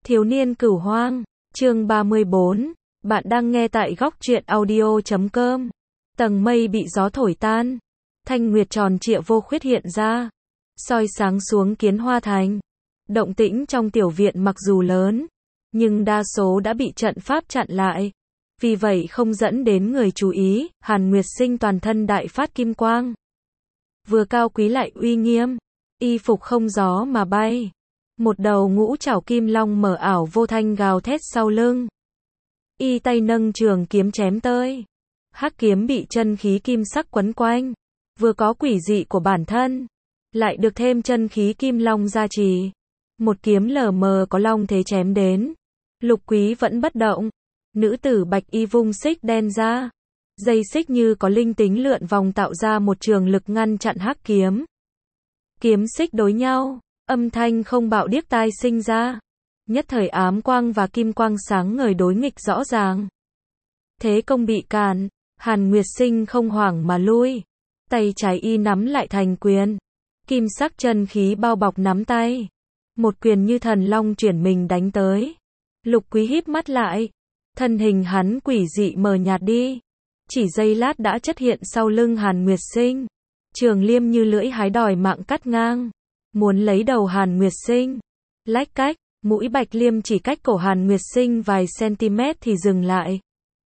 Thiếu niên cửu hoang, chương 34, bạn đang nghe tại góc truyện audio.com. Tầng mây bị gió thổi tan, thanh nguyệt tròn trịa vô khuyết hiện ra, soi sáng xuống Kiến Hoa Thành. Động tĩnh trong tiểu viện mặc dù lớn, nhưng đa số đã bị trận pháp chặn lại, vì vậy không dẫn đến người chú ý. Hàn Nguyệt Sinh toàn thân đại phát kim quang, vừa cao quý lại uy nghiêm, y phục không gió mà bay. Một đầu ngũ trảo kim long mở ảo vô thanh gào thét sau lưng. Y tay nâng trường kiếm chém tới. Hắc kiếm bị chân khí kim sắc quấn quanh, vừa có quỷ dị của bản thân, lại được thêm chân khí kim long gia trì. Một kiếm lờ mờ có long thế chém đến. Lục Quý vẫn bất động. Nữ tử bạch y vung xích đen ra. Dây xích như có linh tính lượn vòng tạo ra một trường lực ngăn chặn hắc kiếm. Kiếm xích đối nhau, âm thanh không bạo điếc tai sinh ra. Nhất thời ám quang và kim quang sáng ngời đối nghịch rõ ràng. Thế công bị cản, Hàn Nguyệt Sinh không hoảng mà lui. Tay trái y nắm lại thành quyền. Kim sắc chân khí bao bọc nắm tay. Một quyền như thần long chuyển mình đánh tới. Lục Quý híp mắt lại. Thân hình hắn quỷ dị mờ nhạt đi. Chỉ giây lát đã chất hiện sau lưng Hàn Nguyệt Sinh. Trường liêm như lưỡi hái đòi mạng cắt ngang. Muốn lấy đầu Hàn Nguyệt Sinh. Lách cách, mũi bạch liêm chỉ cách cổ Hàn Nguyệt Sinh vài cm thì dừng lại.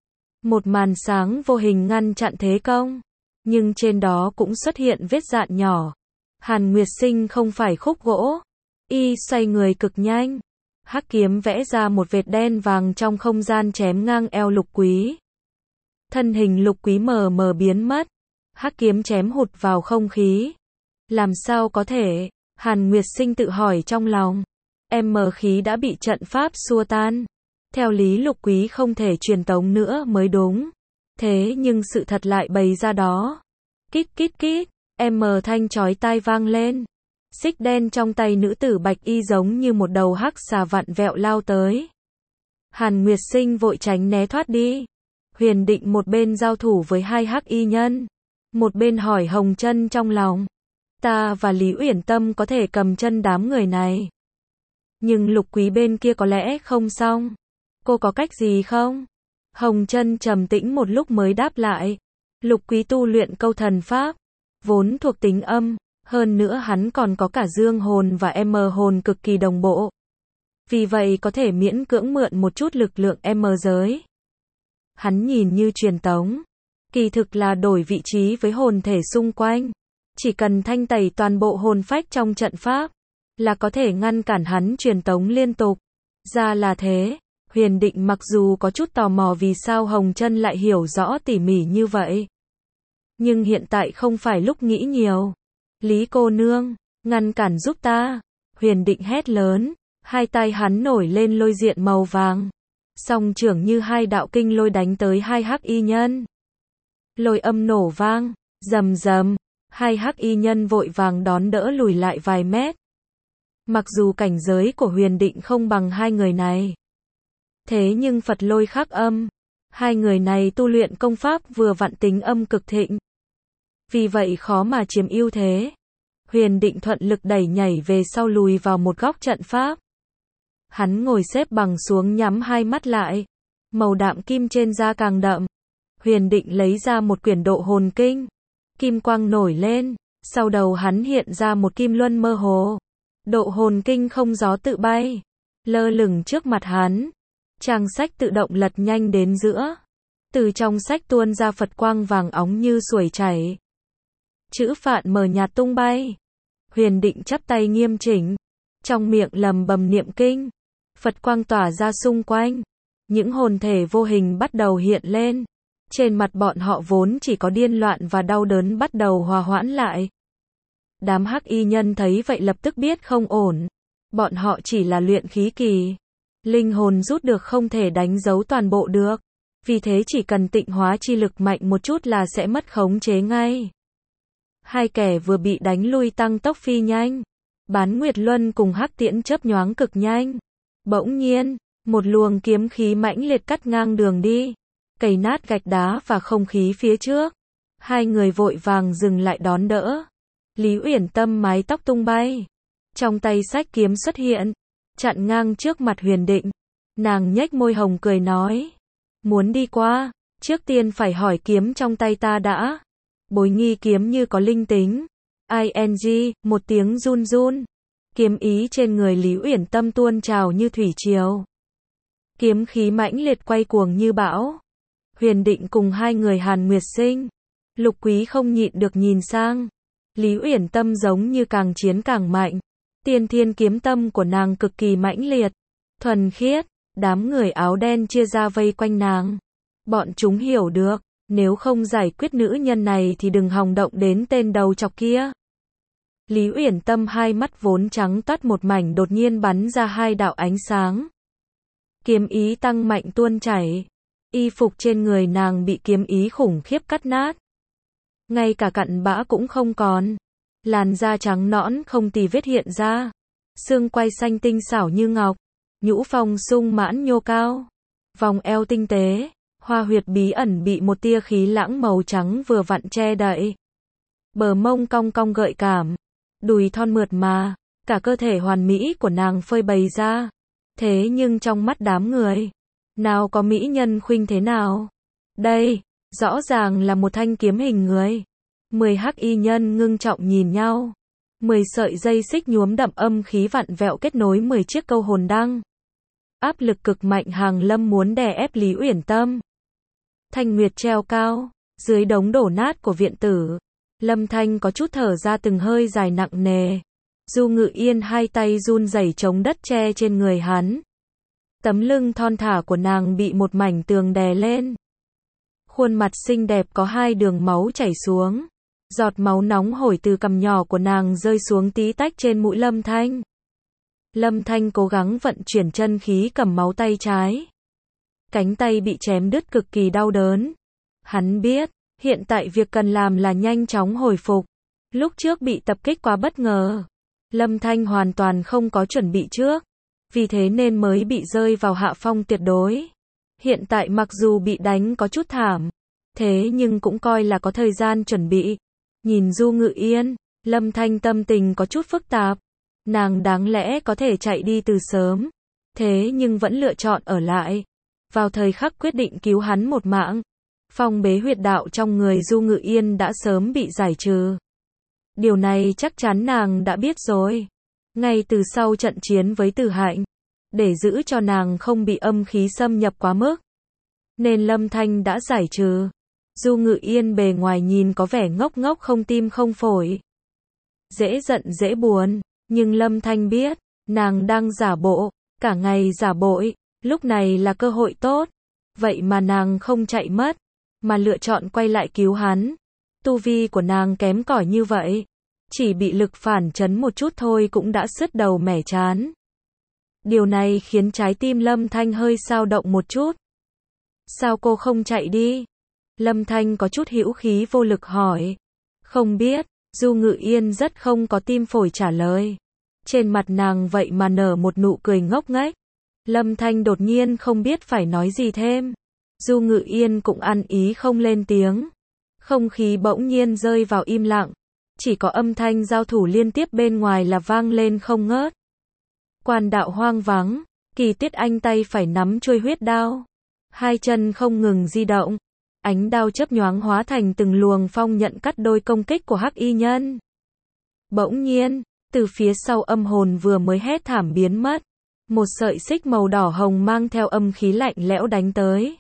Một màn sáng vô hình ngăn chặn thế công. Nhưng trên đó cũng xuất hiện vết dạn nhỏ. Hàn Nguyệt Sinh không phải khúc gỗ. Y xoay người cực nhanh. Hắc kiếm vẽ ra một vệt đen vàng trong không gian chém ngang eo Lục Quý. Thân hình Lục Quý mờ mờ biến mất. Hắc kiếm chém hụt vào không khí. Làm sao có thể? Hàn Nguyệt Sinh tự hỏi trong lòng. Khí đã bị trận pháp xua tan. Theo lý Lục Quý không thể truyền tống nữa mới đúng. Thế nhưng sự thật lại bày ra đó. Kít kít kít, thanh chói tai vang lên. Xích đen trong tay nữ tử bạch y giống như một đầu hắc xà vặn vẹo lao tới. Hàn Nguyệt Sinh vội tránh né thoát đi. Huyền Định một bên giao thủ với hai hắc y nhân, một bên hỏi Hồng Chân trong lòng. Ta và Lý Uyển Tâm có thể cầm chân đám người này. Nhưng Lục Quý bên kia có lẽ không xong. Cô có cách gì không? Hồng Chân trầm tĩnh một lúc mới đáp lại. Lục Quý tu luyện câu thần pháp, vốn thuộc tính âm, hơn nữa hắn còn có cả dương hồn và hồn cực kỳ đồng bộ. Vì vậy có thể miễn cưỡng mượn một chút lực lượng giới. Hắn nhìn như truyền tống, kỳ thực là đổi vị trí với hồn thể xung quanh. Chỉ cần thanh tẩy toàn bộ hồn phách trong trận pháp, là có thể ngăn cản hắn truyền tống liên tục. Ra là thế. Huyền Định mặc dù có chút tò mò vì sao Hồng Chân lại hiểu rõ tỉ mỉ như vậy. Nhưng hiện tại không phải lúc nghĩ nhiều. Lý cô nương, ngăn cản giúp ta. Huyền Định hét lớn. Hai tay hắn nổi lên lôi diện màu vàng. Song trưởng như hai đạo kinh lôi đánh tới hai hắc y nhân. Lôi âm nổ vang, rầm rầm. Hai hắc y nhân vội vàng đón đỡ lùi lại vài mét. Mặc dù cảnh giới của Huyền Định không bằng hai người này. Thế nhưng Phật lôi khắc âm. Hai người này tu luyện công pháp vừa vặn tính âm cực thịnh. Vì vậy khó mà chiếm ưu thế. Huyền Định thuận lực đẩy nhảy về sau lùi vào một góc trận pháp. Hắn ngồi xếp bằng xuống nhắm hai mắt lại. Màu đạm kim trên da càng đậm. Huyền Định lấy ra một quyển độ hồn kinh. Kim quang nổi lên. Sau đầu hắn hiện ra một kim luân mơ hồ. Độ hồn kinh không gió tự bay. Lơ lửng trước mặt hắn. Trang sách tự động lật nhanh đến giữa. Từ trong sách tuôn ra Phật quang vàng óng như suối chảy. Chữ phạn mờ nhạt tung bay. Huyền Định chắp tay nghiêm chỉnh. Trong miệng lầm bầm niệm kinh. Phật quang tỏa ra xung quanh. Những hồn thể vô hình bắt đầu hiện lên. Trên mặt bọn họ vốn chỉ có điên loạn và đau đớn bắt đầu hòa hoãn lại. Đám hắc y nhân thấy vậy lập tức biết không ổn. Bọn họ chỉ là luyện khí kỳ. Linh hồn rút được không thể đánh dấu toàn bộ được. Vì thế chỉ cần tịnh hóa chi lực mạnh một chút là sẽ mất khống chế ngay. Hai kẻ vừa bị đánh lui tăng tốc phi nhanh. Bán Nguyệt Luân cùng Hắc Tiễn chớp nhoáng cực nhanh. Bỗng nhiên, một luồng kiếm khí mãnh liệt cắt ngang đường đi. Cày nát gạch đá và không khí phía trước. Hai người vội vàng dừng lại đón đỡ. Lý Uyển Tâm mái tóc tung bay. Trong tay sách kiếm xuất hiện. chặn ngang trước mặt Huyền Định. Nàng nhếch môi hồng cười nói, muốn đi qua, trước tiên phải hỏi kiếm trong tay ta đã. Bối Nghi kiếm như có linh tính. ING, một tiếng run run. Kiếm ý trên người Lý Uyển Tâm tuôn trào như thủy triều. Kiếm khí mãnh liệt quay cuồng như bão. Huyền Định cùng hai người Hàn Nguyệt Sinh, Lục Quý không nhịn được nhìn sang. Lý Uyển Tâm giống như càng chiến càng mạnh. Tiên thiên kiếm tâm của nàng cực kỳ mãnh liệt, thuần khiết. Đám người áo đen chia ra vây quanh nàng. Bọn chúng hiểu được, nếu không giải quyết nữ nhân này thì đừng hòng động đến tên đầu chọc kia. Lý Uyển Tâm hai mắt vốn trắng toát một mảnh đột nhiên bắn ra hai đạo ánh sáng. Kiếm ý tăng mạnh tuôn chảy. Y phục trên người nàng bị kiếm ý khủng khiếp cắt nát. Ngay cả cặn bã cũng không còn. Làn da trắng nõn không tì vết hiện ra. Xương quai xanh tinh xảo như ngọc. Nhũ phong sung mãn nhô cao. Vòng eo tinh tế. Hoa huyệt bí ẩn bị một tia khí lãng màu trắng vừa vặn che đậy. Bờ mông cong cong gợi cảm. Đùi thon mượt mà. Cả cơ thể hoàn mỹ của nàng phơi bày ra. Thế nhưng trong mắt đám người, nào có mỹ nhân khuynh thế nào? Đây, rõ ràng là một thanh kiếm hình người. 10 hắc y nhân ngưng trọng nhìn nhau. 10 sợi dây xích nhuốm đậm âm khí vặn vẹo kết nối 10 chiếc câu hồn đăng. Áp lực cực mạnh hàng lâm muốn đè ép Lý Uyển Tâm. Thanh Nguyệt treo cao, dưới đống đổ nát của viện tử. Lâm Thanh có chút thở ra từng hơi dài nặng nề. Du Ngự Yên hai tay run rẩy chống đất che trên người hắn. Tấm lưng thon thả của nàng bị một mảnh tường đè lên. Khuôn mặt xinh đẹp có hai đường máu chảy xuống. Giọt máu nóng hổi từ cằm nhỏ của nàng rơi xuống tí tách trên mũi Lâm Thanh. Lâm Thanh cố gắng vận chuyển chân khí cầm máu tay trái. Cánh tay bị chém đứt cực kỳ đau đớn. Hắn biết, hiện tại việc cần làm là nhanh chóng hồi phục. Lúc trước bị tập kích quá bất ngờ. Lâm Thanh hoàn toàn không có chuẩn bị trước. Vì thế nên mới bị rơi vào hạ phong tuyệt đối. Hiện tại mặc dù bị đánh có chút thảm. Thế nhưng cũng coi là có thời gian chuẩn bị. Nhìn Du Ngự Yên, Lâm Thanh tâm tình có chút phức tạp. Nàng đáng lẽ có thể chạy đi từ sớm. Thế nhưng vẫn lựa chọn ở lại. Vào thời khắc quyết định cứu hắn một mạng. Phong bế huyệt đạo trong người Du Ngự Yên đã sớm bị giải trừ. Điều này chắc chắn nàng đã biết rồi. Ngay từ sau trận chiến với Từ Hạnh. Để giữ cho nàng không bị âm khí xâm nhập quá mức. Nên Lâm Thanh đã giải trừ. Du Ngự Yên bề ngoài nhìn có vẻ ngốc ngốc không tim không phổi. Dễ giận dễ buồn. Nhưng Lâm Thanh biết, nàng đang giả bộ, cả ngày giả bội. Lúc này là cơ hội tốt. Vậy mà nàng không chạy mất. Mà lựa chọn quay lại cứu hắn. Tu vi của nàng kém cỏi như vậy. Chỉ bị lực phản chấn một chút thôi cũng đã sứt đầu mẻ chán. Điều này khiến trái tim Lâm Thanh hơi xao động một chút. Sao cô không chạy đi? Lâm Thanh có chút hữu khí vô lực hỏi. Không biết, Du Ngự Yên rất không có tim phổi trả lời. Trên mặt nàng vậy mà nở một nụ cười ngốc nghếch. Lâm Thanh đột nhiên không biết phải nói gì thêm. Du Ngự Yên cũng ăn ý không lên tiếng. Không khí bỗng nhiên rơi vào im lặng. Chỉ có âm thanh giao thủ liên tiếp bên ngoài là vang lên không ngớt. Quan đạo hoang vắng, Kỳ Tiết Anh tay phải nắm chuôi huyết đao. Hai chân không ngừng di động. Ánh đao chớp nhoáng hóa thành từng luồng phong nhận cắt đôi công kích của hắc y nhân. Bỗng nhiên, từ phía sau âm hồn vừa mới hét thảm biến mất. Một sợi xích màu đỏ hồng mang theo âm khí lạnh lẽo đánh tới.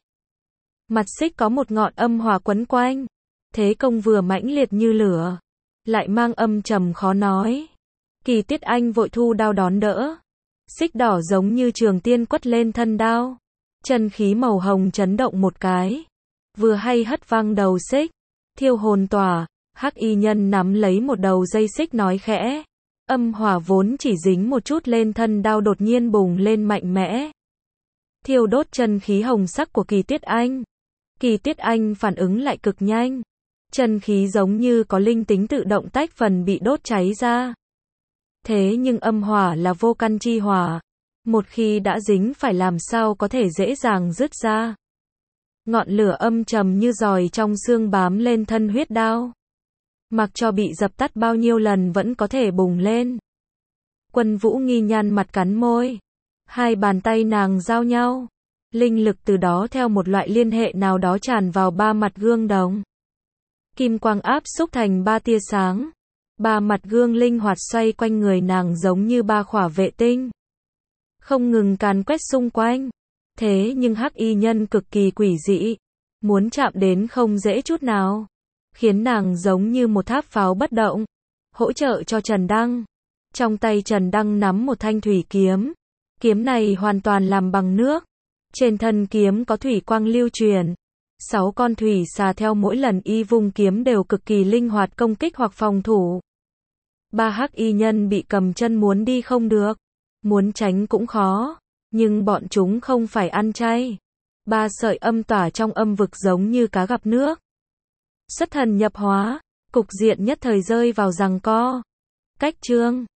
Mặt xích có một ngọn âm hỏa quấn quanh. Thế công vừa mãnh liệt như lửa. Lại mang âm trầm khó nói. Kỳ Tiết Anh vội thu đao đón đỡ. Xích đỏ giống như trường tiên quất lên thân đao. Chân khí màu hồng chấn động một cái. Vừa hay hất văng đầu xích. Thiêu hồn tỏa. Hắc y nhân nắm lấy một đầu dây xích nói khẽ. Âm hỏa vốn chỉ dính một chút lên thân đao đột nhiên bùng lên mạnh mẽ. Thiêu đốt chân khí hồng sắc của Kỳ Tiết Anh. Kỳ Tiết Anh phản ứng lại cực nhanh. Chân khí giống như có linh tính tự động tách phần bị đốt cháy ra. Thế nhưng âm hỏa là vô căn chi hỏa. Một khi đã dính phải làm sao có thể dễ dàng dứt ra. Ngọn lửa âm trầm như giòi trong xương bám lên thân huyết đao. Mặc cho bị dập tắt bao nhiêu lần vẫn có thể bùng lên. Quân Vũ Nghi nhăn mặt cắn môi. Hai bàn tay nàng giao nhau. Linh lực từ đó theo một loại liên hệ nào đó tràn vào ba mặt gương đồng. Kim quang áp xúc thành ba tia sáng. Ba mặt gương linh hoạt xoay quanh người nàng giống như ba khỏa vệ tinh. Không ngừng càn quét xung quanh. Thế nhưng hắc y nhân cực kỳ quỷ dị. Muốn chạm đến không dễ chút nào. Khiến nàng giống như một tháp pháo bất động. Hỗ trợ cho Trần Đăng. Trong tay Trần Đăng nắm một thanh thủy kiếm. Kiếm này hoàn toàn làm bằng nước. Trên thân kiếm có thủy quang lưu truyền. 6 con thủy xà theo mỗi lần y vung kiếm đều cực kỳ linh hoạt công kích hoặc phòng thủ. Ba hắc y nhân bị cầm chân muốn đi không được. Muốn tránh cũng khó. Nhưng bọn chúng không phải ăn chay. Ba sợi âm tỏa trong âm vực giống như cá gặp nước. Xuất thần nhập hóa. Cục diện nhất thời rơi vào giằng co. Cách chương